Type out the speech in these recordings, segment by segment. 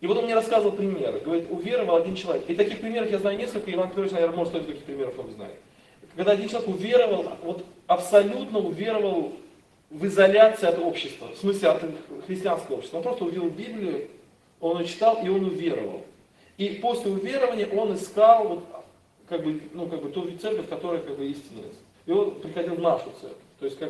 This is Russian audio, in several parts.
И вот он мне рассказывал примеры. Говорит, уверовал один человек. И таких примеров я знаю несколько, Иван Петрович, наверное, может, только таких примеров он знает. Когда один человек уверовал, вот абсолютно уверовал в изоляции от общества, в смысле от христианского общества. Он просто увидел Библию, он ее читал, и он уверовал. И после уверования он искал вот, ту церковь, которая истинная. И он приходил в нашу церковь. То есть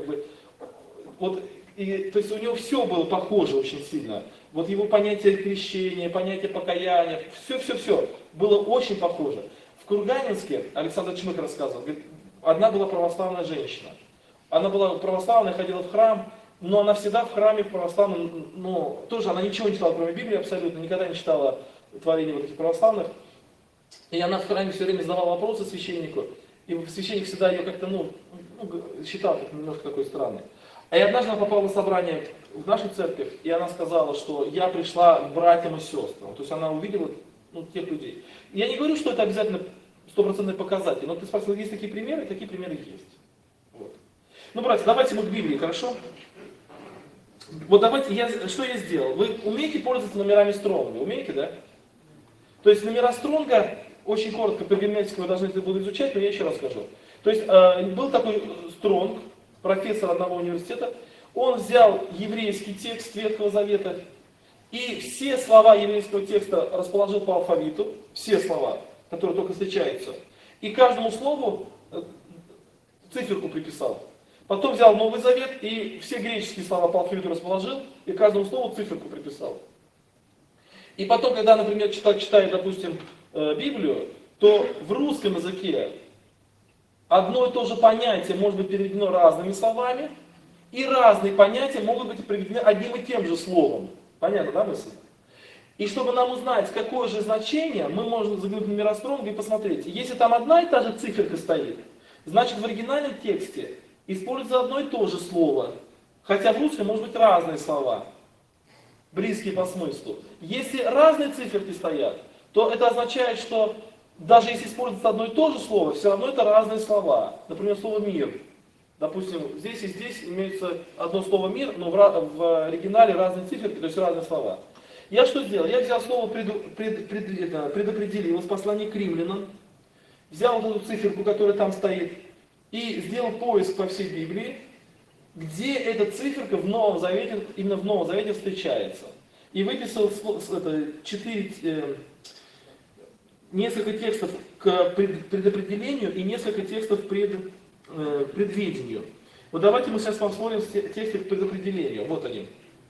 то есть у него все было похоже очень сильно. Вот его понятие крещения, понятие покаяния, все было очень похоже. В Курганинске, Александр Чмык рассказывал, говорит, одна была православная женщина. Она была православная, ходила в храм, но она всегда в храме православном, тоже она ничего не читала, кроме Библии абсолютно, никогда не читала творения вот этих православных. И она в храме все время задавала вопросы священнику, и священник всегда ее как-то, считал как немножко такой странной. И однажды она попала на собрание в нашу церковь, и она сказала, что я пришла к братьям и сестрам. То есть она увидела тех людей. Я не говорю, что это обязательно стопроцентный показатель, но ты спросил, есть такие примеры есть. Вот. Братья, давайте мы к Библии, хорошо? Вот давайте, что я сделал? Вы умеете пользоваться номерами Стронга? Умеете, да? То есть номера Стронга, очень коротко по герметике вы должны это будут изучать, но я еще расскажу. То есть был такой Стронг, профессор одного университета, он взял еврейский текст Ветхого Завета и все слова еврейского текста расположил по алфавиту, все слова, которые только встречаются, и каждому слову циферку приписал. Потом взял Новый Завет и все греческие слова по алфавиту расположил, и каждому слову циферку приписал. И потом, когда, например, читает, допустим, Библию, то в русском языке одно и то же понятие может быть переведено разными словами, и разные понятия могут быть переведены одним и тем же словом. Понятно, да, мысль? И чтобы нам узнать, какое же значение, мы можем заглянуть в номера Стронга и посмотреть. Если там одна и та же циферка стоит, значит в оригинальном тексте используется одно и то же слово, хотя в русском может быть разные слова, близкие по смыслу. Если разные циферки стоят, то это означает, что даже если используется одно и то же слово, все равно это разные слова. Например, слово «мир». Допустим, здесь и здесь имеется одно слово «мир», но в оригинале разные циферки, то есть разные слова. Я что сделал? Я взял слово «предопределил» из послания к римлянам, взял вот эту циферку, которая там стоит, и сделал поиск по всей Библии, где эта циферка в Новом Завете, именно в Новом Завете встречается. И выписал несколько текстов к предопределению и несколько текстов к предведению. Вот давайте мы сейчас посмотрим тексты к предопределению. Вот они.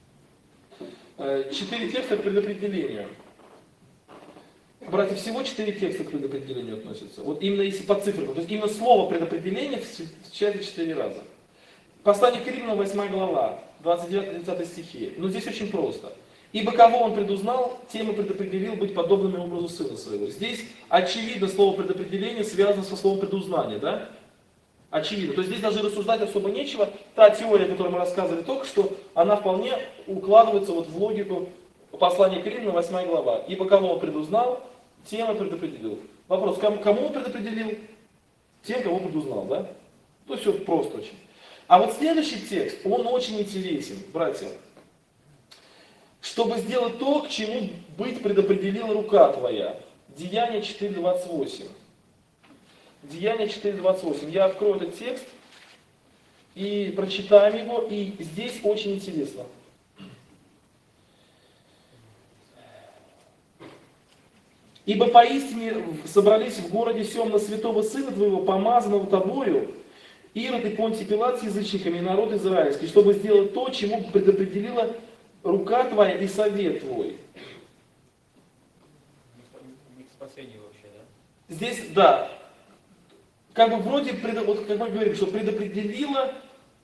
4 текста к предопределению. Братья, всего 4 текста к предопределению относятся. Вот именно если по цифрам. То есть именно слово предопределение встречается 4 раза. Послание к Римлянам, 8 глава, 29-30 стихи. Но здесь очень просто. Ибо кого он предузнал, тем и предопределил быть подобными образу сына своего. Здесь очевидно слово предопределение связано со словом предузнание, да? Очевидно. То есть здесь даже рассуждать особо нечего. Та теория, о которой мы рассказывали только что, она вполне укладывается вот в логику послания к Римлянам, 8 глава. Ибо кого он предузнал, тем и предопределил. Вопрос, кому он предопределил? Тем, кого предузнал, да? То есть все просто очень. А вот следующий текст, он очень интересен, братья. Чтобы сделать то, к чему быть предопределила рука твоя. Деяние 4.28. Деяние 4.28. Я открою этот текст и прочитаем его, и здесь очень интересно. Ибо поистине собрались в городе сем на святого сына твоего, помазанного тобою, Ирод и Понтий Пилат с язычниками, и народ израильский, чтобы сделать то, чему предопределила рука твоя и совет твой. Не к спасению вообще, да? Здесь, да. Как бы вроде, вот как мы говорим, что предопределила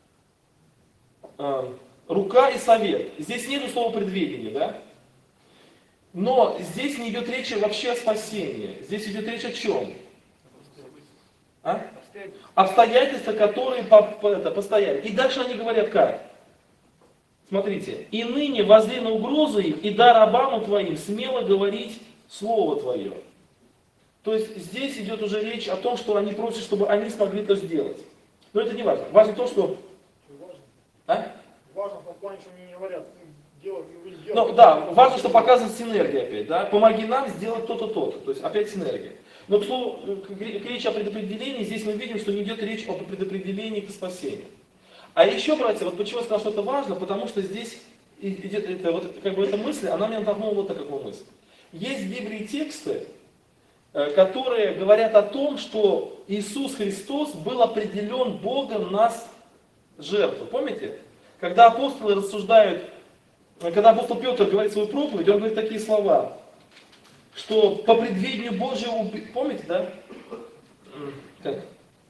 рука и совет. Здесь нет слова предведения, да? Но здесь не идет речь вообще о спасении. Здесь идет речь о чем? А? Обстоятельства, которые постояли. И дальше они говорят как? Смотрите. И ныне воззри на угрозы их, и да рабам твоим смело говорить слово твое. То есть здесь идет уже речь о том, что они просят, чтобы они смогли это сделать. Но это не важно. Важно то, что... Важно. А? Важно в том плане, что они не говорят, Ну да, важно, что показывает синергия опять, да? Помоги нам сделать то-то, то-то. То есть опять синергия. Но к слову, к речи о предопределении, здесь мы видим, что не идет речь о предопределении к спасению. А еще, братья, вот почему я сказал, что это важно, потому что здесь идет, это, вот, как бы эта мысль, она меня натолкнула вот такую мысль. Есть в Библии тексты, которые говорят о том, что Иисус Христос был определен Богом нас жертву. Помните? Когда апостолы рассуждают, когда апостол Петр говорит свою проповедь, он говорит такие слова, что по предвидению Божьему, помните, да? Как?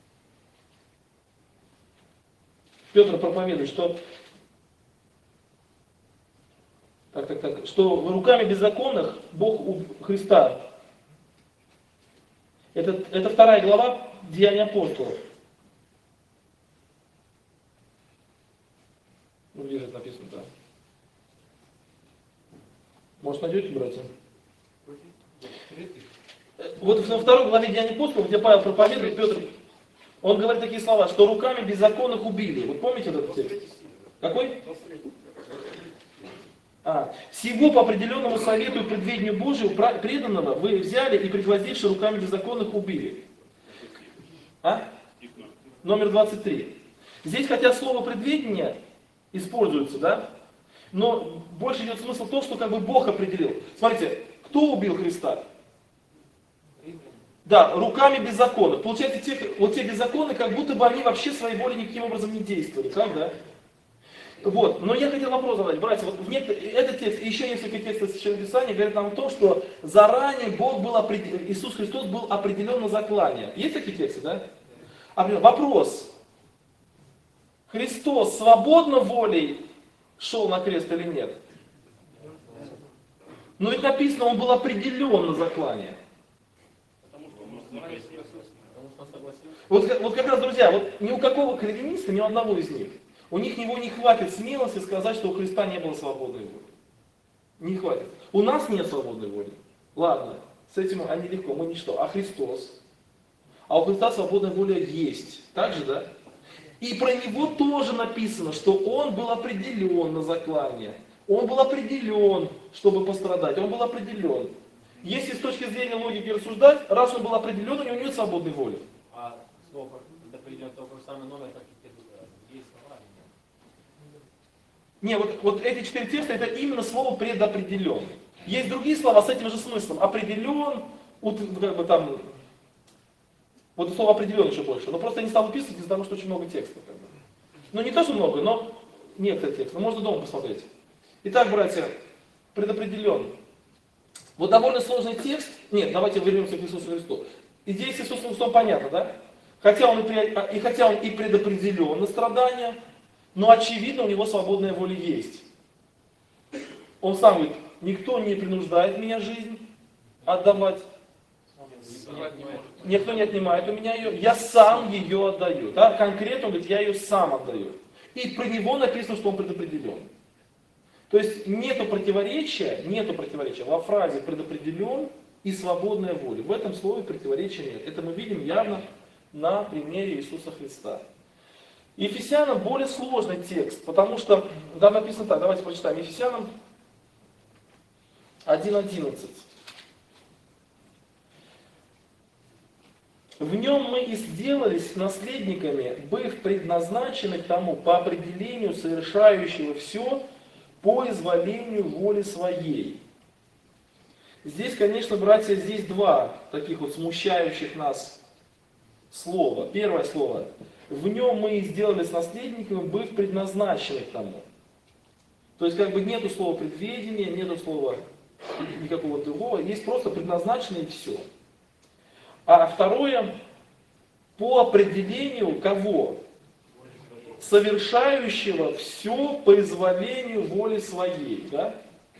Петр проповедует, что что руками беззаконных Бог Христа. Это 2 глава Деяния апостолов. Ну, лежит написано, да. Может, найдете, братья? Вот во 2 главе Деяния апостолов, где Павел проповедует, Петр, он говорит такие слова, что руками беззаконных убили. Вот помните этот текст? Какой? Сего по определенному совету и предвидению Божию преданного вы взяли и, пригвоздивши руками беззаконных, убили. Номер 23. Здесь, хотя слово предвидение используется, да, но больше идет смысл в том, что как бы Бог определил. Смотрите, кто убил Христа? Да, руками беззаконных. Получается, те беззаконные, как будто бы они вообще своей волей никаким образом не действовали, так, да? Вот, но я хотел вопрос задать, братья, вот этот текст, и еще несколько текстов Священного Писания говорят нам о том, что заранее Иисус Христос был определен на заклание. Есть такие тексты, да? Вопрос. Христос свободно волей шел на крест или нет? Но ведь написано, он был определен на заклание. Вот как раз, друзья, вот ни у какого кальвиниста, ни у одного из них, у них него не хватит смелости сказать, что у Христа не было свободной воли. Не хватит. У нас нет свободной воли. Ладно, с этим они легко, мы ничто. А Христос? А у Христа свободная воля есть. Так же, да? И про него тоже написано, что он был определен на заклание. Он был определен, чтобы пострадать. Он был определен. Если с точки зрения логики рассуждать, раз он был определен, у него нет свободной воли. А слово определен только самый номер, как есть слова. Не, вот эти 4 текста, это именно слово предопределен. Есть другие слова с этим же смыслом. Определен, как бы там, вот слово определен еще больше. Но просто я не стал выписывать из-за того, что очень много текстов. Как бы. Ну не то, что много, но некоторые тексты. Можно дома посмотреть. Итак, братья, предопределен. Вот довольно сложный текст. Нет, давайте вернемся к Иисусу Христу. Идея с Иисусом Христом понятна, да? Хотя он и предопределен на страдания, но очевидно, у него свободная воля есть. Он сам говорит, никто не принуждает меня жизнь отдавать. Никто не отнимает у меня ее. Я сам ее отдаю. Да? Конкретно он говорит, я ее сам отдаю. И про него написано, что он предопределен. То есть нету противоречия во фразе предопределен и свободная воля. В этом слове противоречия нет. Это мы видим явно на примере Иисуса Христа. Ефесянам более сложный текст, потому что, да, написано так, давайте прочитаем. Ефесянам 1:11. В нем мы и сделались наследниками, быв предназначены к тому по определению совершающего все по изволению воли своей. Здесь, конечно, братья, здесь два таких вот смущающих нас слова. Первое слово. В нем мы и сделались наследниками, быв предназначены к тому. То есть как бы нету слова предведения, нету слова никакого другого, есть просто предназначенное и все. А второе, по определению кого? Совершающего все по изволению воли своей. Да?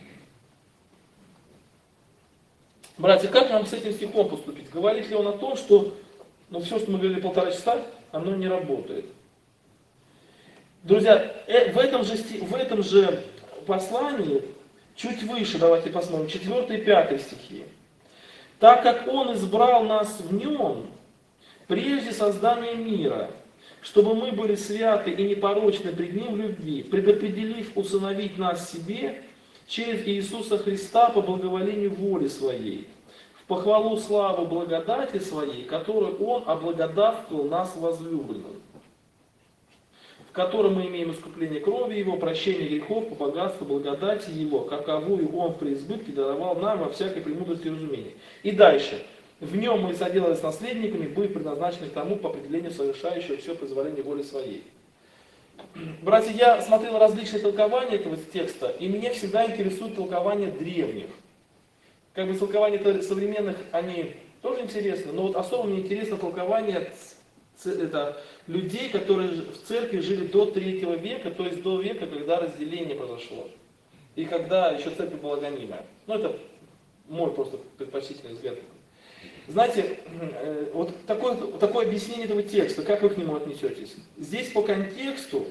Братья, как нам с этим стихом поступить? Говорит ли он о том, что все, что мы говорили 1,5 часа, оно не работает? Друзья, в этом же послании, чуть выше, давайте посмотрим, 4 и 5 стихи. Так как Он избрал нас в Нем, прежде создания мира, чтобы мы были святы и непорочны пред Ним в любви, предопределив усыновить нас себе через Иисуса Христа по благоволению воли Своей, в похвалу славы благодати Своей, которую Он облагодатствовал нас возлюбленным, в котором мы имеем искупление крови Его, прощение грехов по богатству благодати Его, каковую Он в преизбытке даровал нам во всякой премудрости и разумении. И дальше. В Нем мы соделались наследниками, были предназначены к тому по определению совершающего все позволение воли Своей. Братья, я смотрел различные толкования этого текста, и меня всегда интересует толкование древних. Как бы толкования современных, они тоже интересны, но вот особо мне интересно толкование людей, которые в церкви жили до 3 века, то есть до века, когда разделение произошло. И когда еще церковь была гонимая. Ну, это мой просто предпочтительный взгляд. Знаете, вот такое объяснение этого текста, как вы к нему отнесетесь? Здесь по контексту,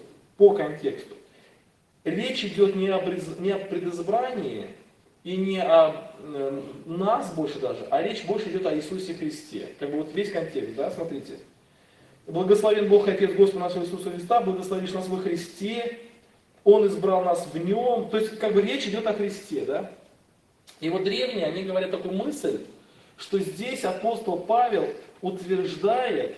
речь идет не о предизбрании и не о нас больше даже, а речь больше идет о Иисусе Христе. Как бы вот весь контекст, да, смотрите. Благословен Бог Отец Господа нашего Иисуса Христа, благословишь нас во Христе, Он избрал нас в Нем. То есть, как бы речь идет о Христе, да? И вот древние, они говорят такую мысль, что здесь апостол Павел утверждает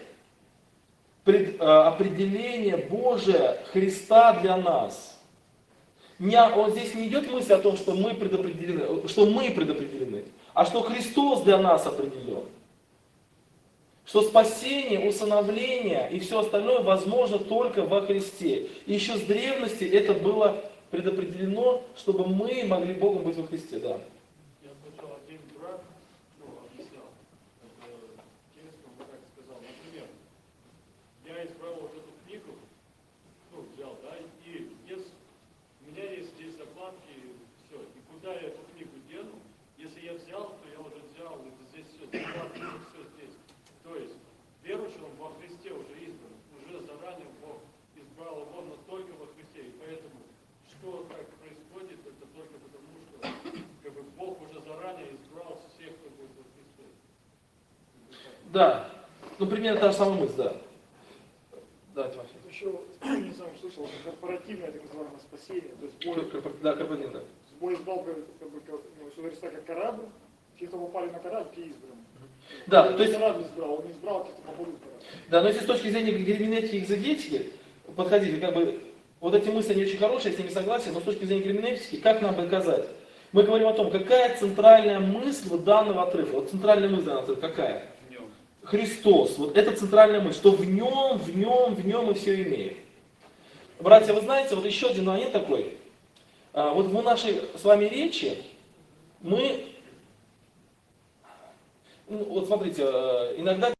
определение Божие Христа для нас. Здесь не идет мысль о том, что мы предопределены, а что Христос для нас определен. Что спасение, усыновление и все остальное возможно только во Христе. И еще с древности это было предопределено, чтобы мы могли Богом быть во Христе. Да. Я слышал, один брат объяснял, текстом так сказал, например, я избрал вот эту книгу, взял, да, и у меня есть здесь закладки, все, и куда я эту книгу дену, если я взял, то я уже взял, это здесь все, закладки, все здесь. То есть, верующий он во Христе уже избран, уже заранее Бог избрал его только во Христе, и поэтому, что так происходит, это только потому, что как бы, Бог уже заранее избрал всех, кто будет во Христе. Да. Ну, примерно та же самая мысль, да. Да, Тимофей. Еще, не знаю, слышал, корпоративное так называемое спасение. То есть Да, корпоративно. Бог избрал Иисуса Христа как корабль, те, кто попали на корабль, те избраны. Да, то есть, корабль избрал, он не избрал, те, кто попали в корабль. да, но если с точки зрения герменевтики и экзегетики подходить, как бы, вот эти мысли не очень хорошие, я с ними согласен, но с точки зрения герменевтики, как нам доказать? Мы говорим о том, какая центральная мысль данного отрывка. Вот центральная мысль данного отрывка какая? Христос. Вот это центральная мысль, что в нем мы все имеем. Братья, вы знаете, вот еще один момент такой. Вот в нашей с вами речи мы, вот смотрите, иногда